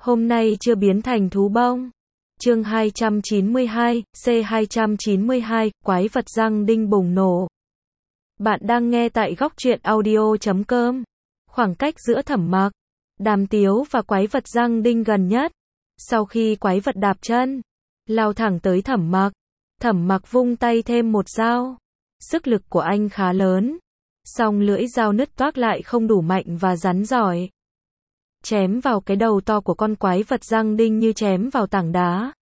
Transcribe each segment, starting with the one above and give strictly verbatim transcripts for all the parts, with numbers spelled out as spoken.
Hôm nay chưa biến thành thú bông. Chương hai trăm chín mươi hai, C hai trăm chín mươi hai, quái vật răng đinh bùng nổ. Bạn đang nghe tại góc truyện audio chấm com. Khoảng cách giữa Thẩm Mặc, Đàm Tiếu và quái vật răng đinh gần nhất. Sau khi quái vật đạp chân, lao thẳng tới Thẩm Mặc, Thẩm Mặc vung tay thêm một dao. Sức lực của anh khá lớn, song lưỡi dao nứt toác lại không đủ mạnh và rắn giỏi. Chém vào cái đầu to của con quái vật răng đinh như chém vào tảng đá.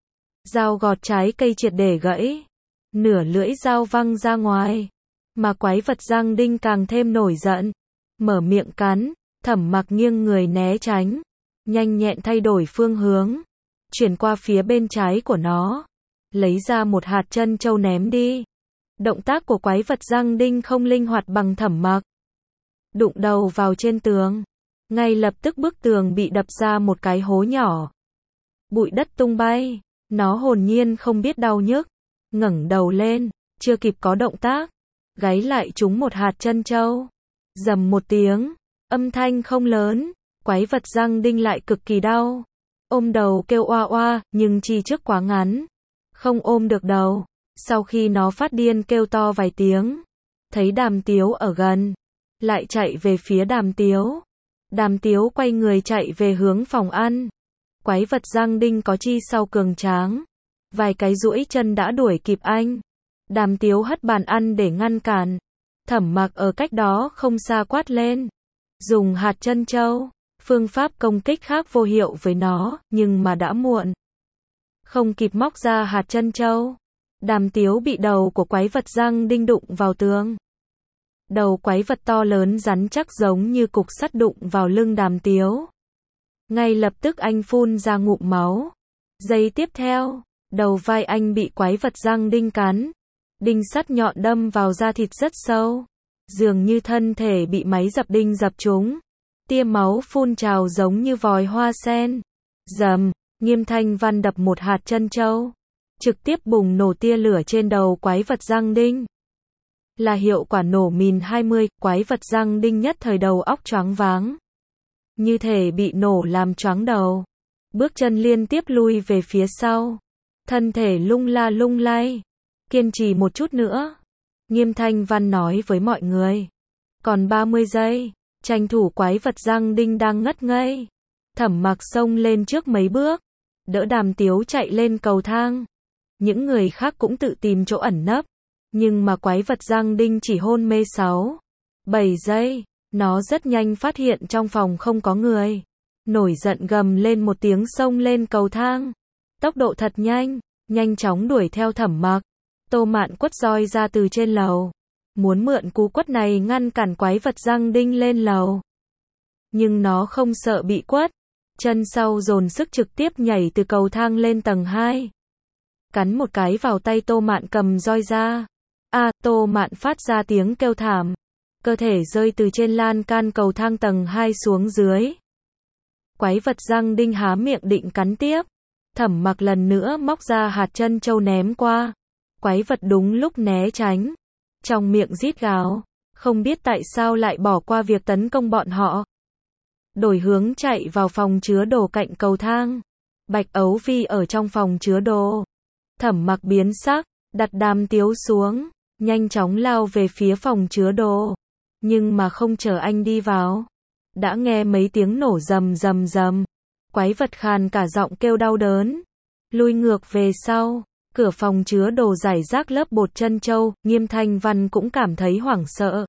Dao gọt trái cây triệt để gãy, nửa lưỡi dao văng ra ngoài, mà quái vật răng đinh càng thêm nổi giận, mở miệng cắn. Thẩm Mặc nghiêng người né tránh, nhanh nhẹn thay đổi phương hướng, chuyển qua phía bên trái của nó, lấy ra một hạt trân châu ném đi. Động tác của quái vật răng đinh không linh hoạt bằng Thẩm Mặc. Đụng đầu vào trên tường, ngay lập tức bức tường bị đập ra một cái hố nhỏ. Bụi đất tung bay, nó hồn nhiên không biết đau nhức, ngẩng đầu lên, chưa kịp có động tác, gáy lại trúng một hạt trân châu. Rầm một tiếng, âm thanh không lớn, quái vật răng đinh lại cực kỳ đau. Ôm đầu kêu oa oa, nhưng chi trước quá ngắn, không ôm được đầu. Sau khi nó phát điên kêu to vài tiếng, thấy Đàm Tiếu ở gần, lại chạy về phía Đàm Tiếu. Đàm Tiếu quay người chạy về hướng phòng ăn. Quái vật răng đinh có chi sau cường tráng, vài cái duỗi chân đã đuổi kịp anh. Đàm Tiếu hất bàn ăn để ngăn cản. Thẩm Mặc ở cách đó không xa quát lên, dùng hạt trân châu. Phương pháp công kích khác vô hiệu với nó, nhưng mà đã muộn. Không kịp móc ra hạt trân châu, Đàm Tiếu bị đầu của quái vật răng đinh đụng vào tường. Đầu quái vật to lớn rắn chắc giống như cục sắt đụng vào lưng Đàm Tiếu. Ngay lập tức anh phun ra ngụm máu. Giây tiếp theo, đầu vai anh bị quái vật răng đinh cắn. Đinh sắt nhọn đâm vào da thịt rất sâu, dường như thân thể bị máy dập đinh dập trúng. Tia máu phun trào giống như vòi hoa sen. Rầm, Nghiêm Thanh Văn đập một hạt trân châu, trực tiếp bùng nổ tia lửa trên đầu quái vật răng đinh. Là hiệu quả nổ mìn hai mươi, quái vật răng đinh nhất thời đầu óc choáng váng, như thể bị nổ làm choáng đầu. Bước chân liên tiếp lui về phía sau, thân thể lung la lung lay. Kiên trì một chút nữa, Nghiêm Thanh Văn nói với mọi người. Còn ba mươi giây, tranh thủ quái vật răng đinh đang ngất ngây. Thẩm Mặc xông lên trước mấy bước, đỡ Đàm Tiếu chạy lên cầu thang. Những người khác cũng tự tìm chỗ ẩn nấp, nhưng mà quái vật răng đinh chỉ hôn mê sáu, bảy giây. Nó rất nhanh phát hiện trong phòng không có người, nổi giận gầm lên một tiếng xông lên cầu thang. Tốc độ thật nhanh, nhanh chóng đuổi theo Thẩm Mặc. Tô Mạn quất roi ra từ trên lầu, muốn mượn cú quất này ngăn cản quái vật răng đinh lên lầu. Nhưng nó không sợ bị quất, chân sau dồn sức trực tiếp nhảy từ cầu thang lên tầng hai. Cắn một cái vào tay Tô Mạn cầm roi ra. A, à, Tô Mạn phát ra tiếng kêu thảm, cơ thể rơi từ trên lan can cầu thang tầng hai xuống dưới. Quái vật răng đinh há miệng định cắn tiếp. Thẩm Mặc lần nữa móc ra hạt trân châu ném qua. Quái vật đúng lúc né tránh, trong miệng rít gào, không biết tại sao lại bỏ qua việc tấn công bọn họ. Đổi hướng chạy vào phòng chứa đồ cạnh cầu thang. Bạch Ấu Vi ở trong phòng chứa đồ. Thẩm Mặc biến sắc, đặt Đàm Tiếu xuống, nhanh chóng lao về phía phòng chứa đồ. Nhưng mà không chờ anh đi vào, đã nghe mấy tiếng nổ rầm rầm rầm. Quái vật khàn cả giọng kêu đau đớn, lui ngược về sau. Cửa phòng chứa đồ rải rác lớp bột trân châu. Nghiêm Thanh Văn cũng cảm thấy hoảng sợ.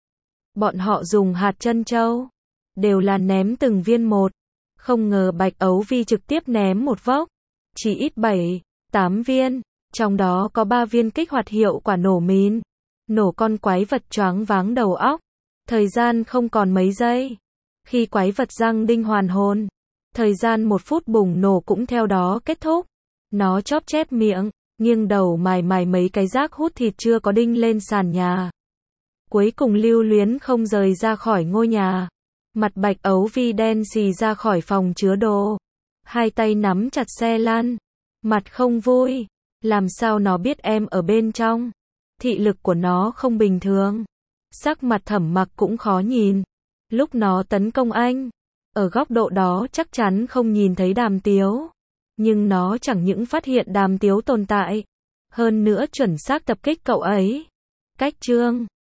Bọn họ dùng hạt trân châu, đều là ném từng viên một. Không ngờ Bạch Ấu Vi trực tiếp ném một vốc, chỉ ít bảy, tám viên, trong đó có ba viên kích hoạt hiệu quả nổ mìn, nổ con quái vật choáng váng đầu óc. Thời gian không còn mấy giây. Khi quái vật răng đinh hoàn hồn, thời gian một phút bùng nổ cũng theo đó kết thúc. Nó chóp chép miệng, nghiêng đầu mài mài mấy cái rác hút thịt chưa có đinh lên sàn nhà. Cuối cùng lưu luyến không rời ra khỏi ngôi nhà. Mặt Bạch Ấu Vi đen xì ra khỏi phòng chứa đồ, hai tay nắm chặt xe lăn, mặt không vui. Làm sao nó biết em ở bên trong? Thị lực của nó không bình thường. Sắc mặt Thẩm Mặc cũng khó nhìn. Lúc nó tấn công anh, Ở góc độ đó chắc chắn không nhìn thấy Đàm Tiếu. Nhưng nó chẳng những phát hiện Đàm Tiếu tồn tại, hơn nữa chuẩn xác tập kích cậu ấy. Cách chương